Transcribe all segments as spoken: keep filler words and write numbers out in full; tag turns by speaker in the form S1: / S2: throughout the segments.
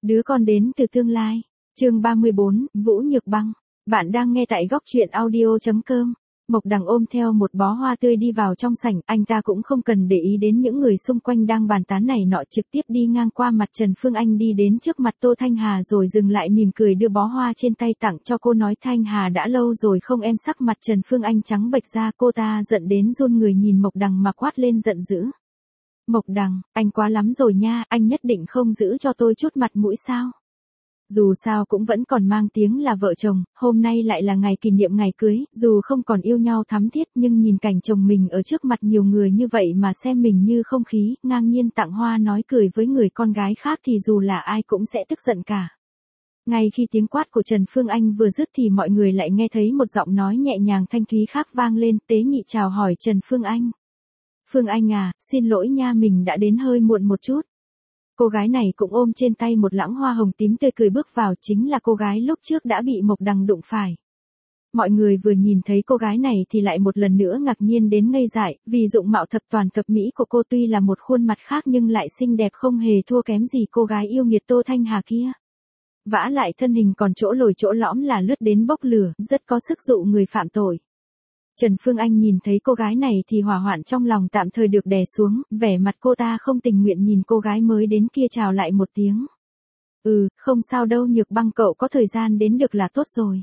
S1: Đứa con đến từ tương lai. Chương ba mươi bốn, Vũ Nhược Băng. Bạn đang nghe tại góc truyện audio chấm com. Mộc Đằng ôm theo một bó hoa tươi đi vào trong sảnh, anh ta cũng không cần để ý đến những người xung quanh đang bàn tán này nọ, trực tiếp đi ngang qua mặt Trần Phương Anh đi đến trước mặt Tô Thanh Hà rồi dừng lại mỉm cười đưa bó hoa trên tay tặng cho cô, nói Thanh Hà đã lâu rồi không em. Sắc mặt Trần Phương Anh trắng bệch ra, cô ta giận đến run người nhìn Mộc Đằng mà quát lên giận dữ. Mộc Đằng, anh quá lắm rồi nha, anh nhất định không giữ cho tôi chút mặt mũi sao? Dù sao cũng vẫn còn mang tiếng là vợ chồng, hôm nay lại là ngày kỷ niệm ngày cưới, dù không còn yêu nhau thắm thiết nhưng nhìn cảnh chồng mình ở trước mặt nhiều người như vậy mà xem mình như không khí, ngang nhiên tặng hoa nói cười với người con gái khác thì dù là ai cũng sẽ tức giận cả. Ngay khi tiếng quát của Trần Phương Anh vừa dứt thì mọi người lại nghe thấy một giọng nói nhẹ nhàng thanh thúy khác vang lên, Tế Nhị chào hỏi Trần Phương Anh. Phương Anh à, xin lỗi nha, mình đã đến hơi muộn một chút. Cô gái này cũng ôm trên tay một lẵng hoa hồng tím tươi cười bước vào, chính là cô gái lúc trước đã bị Mộc Đằng đụng phải. Mọi người vừa nhìn thấy cô gái này thì lại một lần nữa ngạc nhiên đến ngây dại, vì dụng mạo thập toàn thập mỹ của cô tuy là một khuôn mặt khác nhưng lại xinh đẹp không hề thua kém gì cô gái yêu nghiệt Tô Thanh Hà kia. Vả lại thân hình còn chỗ lồi chỗ lõm là lướt đến bốc lửa, rất có sức dụ người phạm tội. Trần Phương Anh nhìn thấy cô gái này thì hỏa hoạn trong lòng tạm thời được đè xuống, vẻ mặt cô ta không tình nguyện nhìn cô gái mới đến kia chào lại một tiếng. Ừ, không sao đâu Nhược Băng, cậu có thời gian đến được là tốt rồi.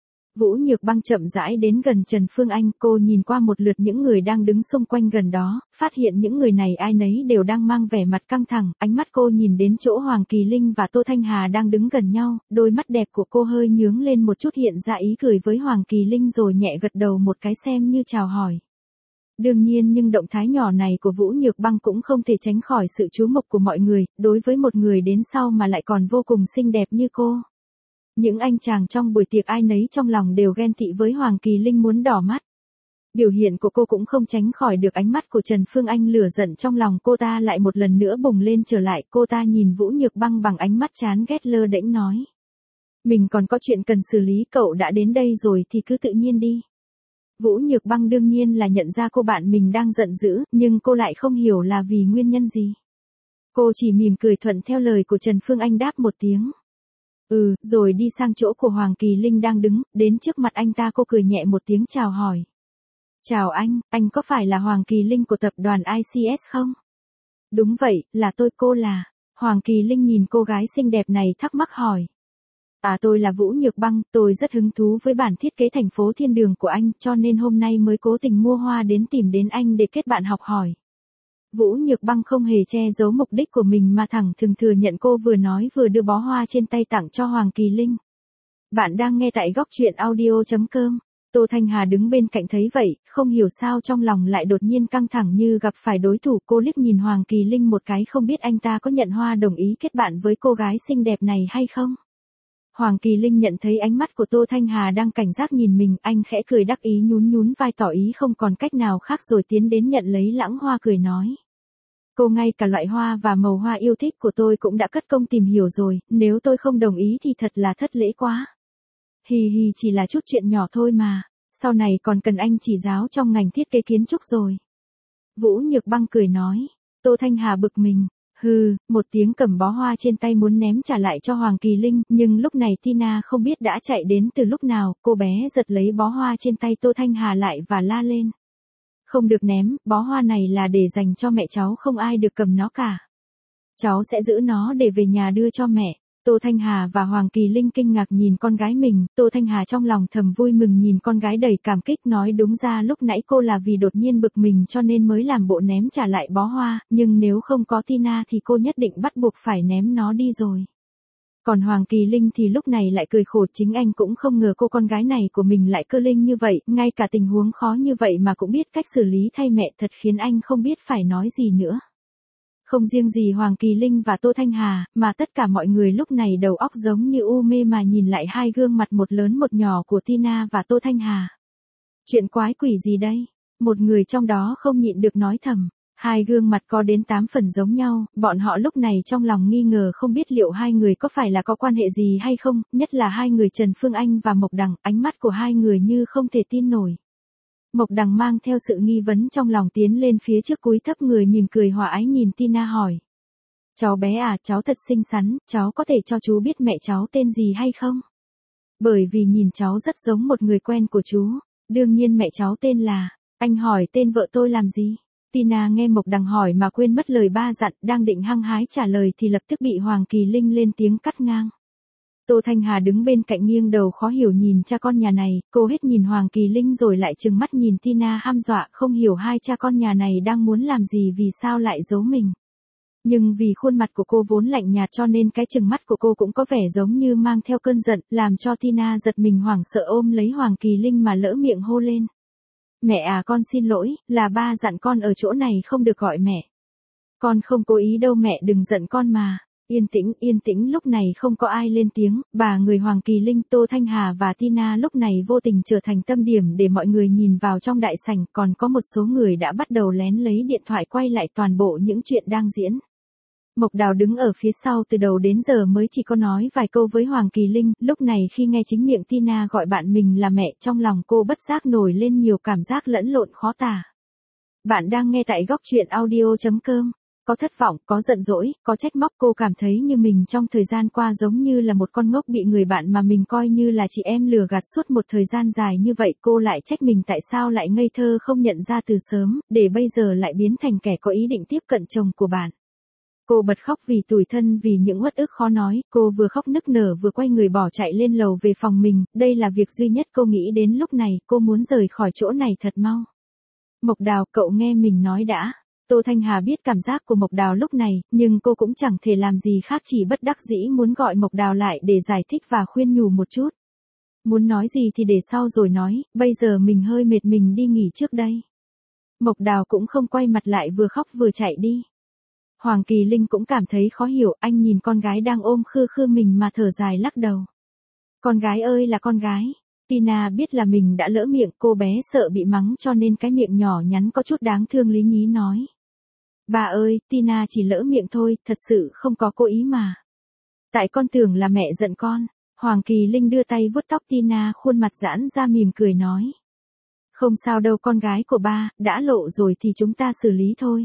S1: Vũ Nhược Băng chậm rãi đến gần Trần Phương Anh, cô nhìn qua một lượt những người đang đứng xung quanh gần đó, phát hiện những người này ai nấy đều đang mang vẻ mặt căng thẳng, ánh mắt cô nhìn đến chỗ Hoàng Kỳ Linh và Tô Thanh Hà đang đứng gần nhau, đôi mắt đẹp của cô hơi nhướng lên một chút hiện ra ý cười với Hoàng Kỳ Linh rồi nhẹ gật đầu một cái xem như chào hỏi. Đương nhiên nhưng động thái nhỏ này của Vũ Nhược Băng cũng không thể tránh khỏi sự chú mục của mọi người, đối với một người đến sau mà lại còn vô cùng xinh đẹp như cô. Những anh chàng trong buổi tiệc ai nấy trong lòng đều ghen tị với Hoàng Kỳ Linh muốn đỏ mắt. Biểu hiện của cô cũng không tránh khỏi được ánh mắt của Trần Phương Anh, lửa giận trong lòng cô ta lại một lần nữa bùng lên trở lại, cô ta nhìn Vũ Nhược Băng bằng ánh mắt chán ghét lơ đễnh nói. Mình còn có chuyện cần xử lý, cậu đã đến đây rồi thì cứ tự nhiên đi. Vũ Nhược Băng đương nhiên là nhận ra cô bạn mình đang giận dữ, nhưng cô lại không hiểu là vì nguyên nhân gì. Cô chỉ mỉm cười thuận theo lời của Trần Phương Anh đáp một tiếng. Ừ, rồi đi sang chỗ của Hoàng Kỳ Linh đang đứng, đến trước mặt anh ta cô cười nhẹ một tiếng chào hỏi. Chào anh, anh có phải là Hoàng Kỳ Linh của tập đoàn i xê ét không? Đúng vậy, là tôi, cô là. Hoàng Kỳ Linh nhìn cô gái xinh đẹp này thắc mắc hỏi. À, tôi là Vũ Nhược Băng, tôi rất hứng thú với bản thiết kế thành phố thiên đường của anh, cho nên hôm nay mới cố tình mua hoa đến tìm đến anh để kết bạn học hỏi. Vũ Nhược Băng không hề che giấu mục đích của mình mà thẳng thừng thừa nhận, cô vừa nói vừa đưa bó hoa trên tay tặng cho Hoàng Kỳ Linh. Bạn đang nghe tại góc truyện audio chấm com. Tô Thanh Hà đứng bên cạnh thấy vậy, không hiểu sao trong lòng lại đột nhiên căng thẳng như gặp phải đối thủ, cô liếc nhìn Hoàng Kỳ Linh một cái không biết anh ta có nhận hoa đồng ý kết bạn với cô gái xinh đẹp này hay không. Hoàng Kỳ Linh nhận thấy ánh mắt của Tô Thanh Hà đang cảnh giác nhìn mình, anh khẽ cười đắc ý nhún nhún vai tỏ ý không còn cách nào khác rồi tiến đến nhận lấy lẵng hoa cười nói. Cô ngay cả loại hoa và màu hoa yêu thích của tôi cũng đã cất công tìm hiểu rồi, nếu tôi không đồng ý thì thật là thất lễ quá. Hì hì, chỉ là chút chuyện nhỏ thôi mà, sau này còn cần anh chỉ giáo trong ngành thiết kế kiến trúc rồi. Vũ Nhược Băng cười nói. Tô Thanh Hà bực mình. Hừ, một tiếng cầm bó hoa trên tay muốn ném trả lại cho Hoàng Kỳ Linh, nhưng lúc này Tina không biết đã chạy đến từ lúc nào, cô bé giật lấy bó hoa trên tay Tô Thanh Hà lại và la lên. Không được ném, bó hoa này là để dành cho mẹ cháu, không ai được cầm nó cả. Cháu sẽ giữ nó để về nhà đưa cho mẹ. Tô Thanh Hà và Hoàng Kỳ Linh kinh ngạc nhìn con gái mình, Tô Thanh Hà trong lòng thầm vui mừng nhìn con gái đầy cảm kích, nói đúng ra lúc nãy cô là vì đột nhiên bực mình cho nên mới làm bộ ném trả lại bó hoa, nhưng nếu không có Tina thì cô nhất định bắt buộc phải ném nó đi rồi. Còn Hoàng Kỳ Linh thì lúc này lại cười khổ, chính anh cũng không ngờ cô con gái này của mình lại cơ linh như vậy, ngay cả tình huống khó như vậy mà cũng biết cách xử lý thay mẹ, thật khiến anh không biết phải nói gì nữa. Không riêng gì Hoàng Kỳ Linh và Tô Thanh Hà, mà tất cả mọi người lúc này đầu óc giống như u mê mà nhìn lại hai gương mặt một lớn một nhỏ của Tina và Tô Thanh Hà. Chuyện quái quỷ gì đây? Một người trong đó không nhịn được nói thầm. Hai gương mặt có đến tám phần giống nhau, bọn họ lúc này trong lòng nghi ngờ không biết liệu hai người có phải là có quan hệ gì hay không, nhất là hai người Trần Phương Anh và Mộc Đằng, ánh mắt của hai người như không thể tin nổi. Mộc Đằng mang theo sự nghi vấn trong lòng tiến lên phía trước cúi thấp người mỉm cười hòa ái nhìn Tina hỏi. Cháu bé à, cháu thật xinh xắn, cháu có thể cho chú biết mẹ cháu tên gì hay không? Bởi vì nhìn cháu rất giống một người quen của chú. Đương nhiên mẹ cháu tên là, anh hỏi tên vợ tôi làm gì? Tina nghe Mộc Đằng hỏi mà quên mất lời ba dặn, đang định hăng hái trả lời thì lập tức bị Hoàng Kỳ Linh lên tiếng cắt ngang. Tô Thanh Hà đứng bên cạnh nghiêng đầu khó hiểu nhìn cha con nhà này, cô hết nhìn Hoàng Kỳ Linh rồi lại trừng mắt nhìn Tina hăm dọa, không hiểu hai cha con nhà này đang muốn làm gì, vì sao lại giấu mình. Nhưng vì khuôn mặt của cô vốn lạnh nhạt cho nên cái trừng mắt của cô cũng có vẻ giống như mang theo cơn giận, làm cho Tina giật mình hoảng sợ ôm lấy Hoàng Kỳ Linh mà lỡ miệng hô lên. Mẹ à, con xin lỗi, là ba dặn con ở chỗ này không được gọi mẹ. Con không cố ý đâu mẹ, đừng giận con mà. Yên tĩnh, yên tĩnh, lúc này không có ai lên tiếng, bà người Hoàng Kỳ Linh, Tô Thanh Hà và Tina lúc này vô tình trở thành tâm điểm để mọi người nhìn vào trong đại sảnh, còn có một số người đã bắt đầu lén lấy điện thoại quay lại toàn bộ những chuyện đang diễn. Mộc Đào đứng ở phía sau từ đầu đến giờ mới chỉ có nói vài câu với Hoàng Kỳ Linh, lúc này khi nghe chính miệng Tina gọi bạn mình là mẹ, trong lòng cô bất giác nổi lên nhiều cảm giác lẫn lộn khó tả. Bạn đang nghe tại góc truyện audio chấm com. Có thất vọng, có giận dỗi, có trách móc, cô cảm thấy như mình trong thời gian qua giống như là một con ngốc bị người bạn mà mình coi như là chị em lừa gạt suốt một thời gian dài như vậy. Cô lại trách mình tại sao lại ngây thơ không nhận ra từ sớm, để bây giờ lại biến thành kẻ có ý định tiếp cận chồng của bạn. Cô bật khóc vì tủi thân, vì những uất ức khó nói, cô vừa khóc nức nở vừa quay người bỏ chạy lên lầu về phòng mình, đây là việc duy nhất cô nghĩ đến lúc này, cô muốn rời khỏi chỗ này thật mau. Mộc Đào, cậu nghe mình nói đã. Tô Thanh Hà biết cảm giác của Mộc Đào lúc này, nhưng cô cũng chẳng thể làm gì khác, chỉ bất đắc dĩ muốn gọi Mộc Đào lại để giải thích và khuyên nhủ một chút. Muốn nói gì thì để sau rồi nói, bây giờ mình hơi mệt, mình đi nghỉ trước đây. Mộc Đào cũng không quay mặt lại, vừa khóc vừa chạy đi. Hoàng Kỳ Linh cũng cảm thấy khó hiểu, anh nhìn con gái đang ôm khư khư mình mà thở dài lắc đầu. Con gái ơi là con gái. Tina biết là mình đã lỡ miệng, cô bé sợ bị mắng cho nên cái miệng nhỏ nhắn có chút đáng thương lý nhí nói. Bà ơi, Tina chỉ lỡ miệng thôi, thật sự không có cố ý mà. Tại con tưởng là mẹ giận con. Hoàng Kỳ Linh đưa tay vuốt tóc Tina, khuôn mặt giãn ra mỉm cười nói. Không sao đâu con gái của ba, đã lộ rồi thì chúng ta xử lý thôi.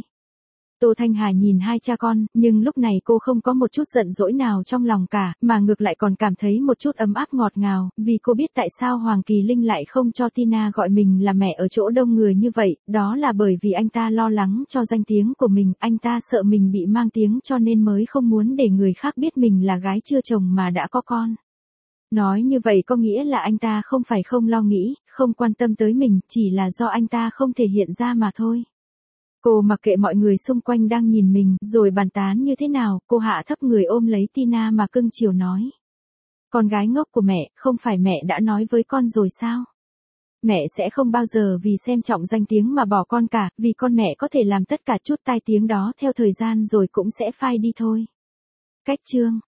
S1: Tô Thanh Hà nhìn hai cha con, nhưng lúc này cô không có một chút giận dỗi nào trong lòng cả, mà ngược lại còn cảm thấy một chút ấm áp ngọt ngào, vì cô biết tại sao Hoàng Kỳ Linh lại không cho Tina gọi mình là mẹ ở chỗ đông người như vậy, đó là bởi vì anh ta lo lắng cho danh tiếng của mình, anh ta sợ mình bị mang tiếng cho nên mới không muốn để người khác biết mình là gái chưa chồng mà đã có con. Nói như vậy có nghĩa là anh ta không phải không lo nghĩ, không quan tâm tới mình, chỉ là do anh ta không thể hiện ra mà thôi. Cô mặc kệ mọi người xung quanh đang nhìn mình, rồi bàn tán như thế nào, cô hạ thấp người ôm lấy Tina mà cưng chiều nói. Con gái ngốc của mẹ, không phải mẹ đã nói với con rồi sao? Mẹ sẽ không bao giờ vì xem trọng danh tiếng mà bỏ con cả, vì con mẹ có thể làm tất cả chút tai tiếng đó theo thời gian rồi cũng sẽ phai đi thôi. Cách chương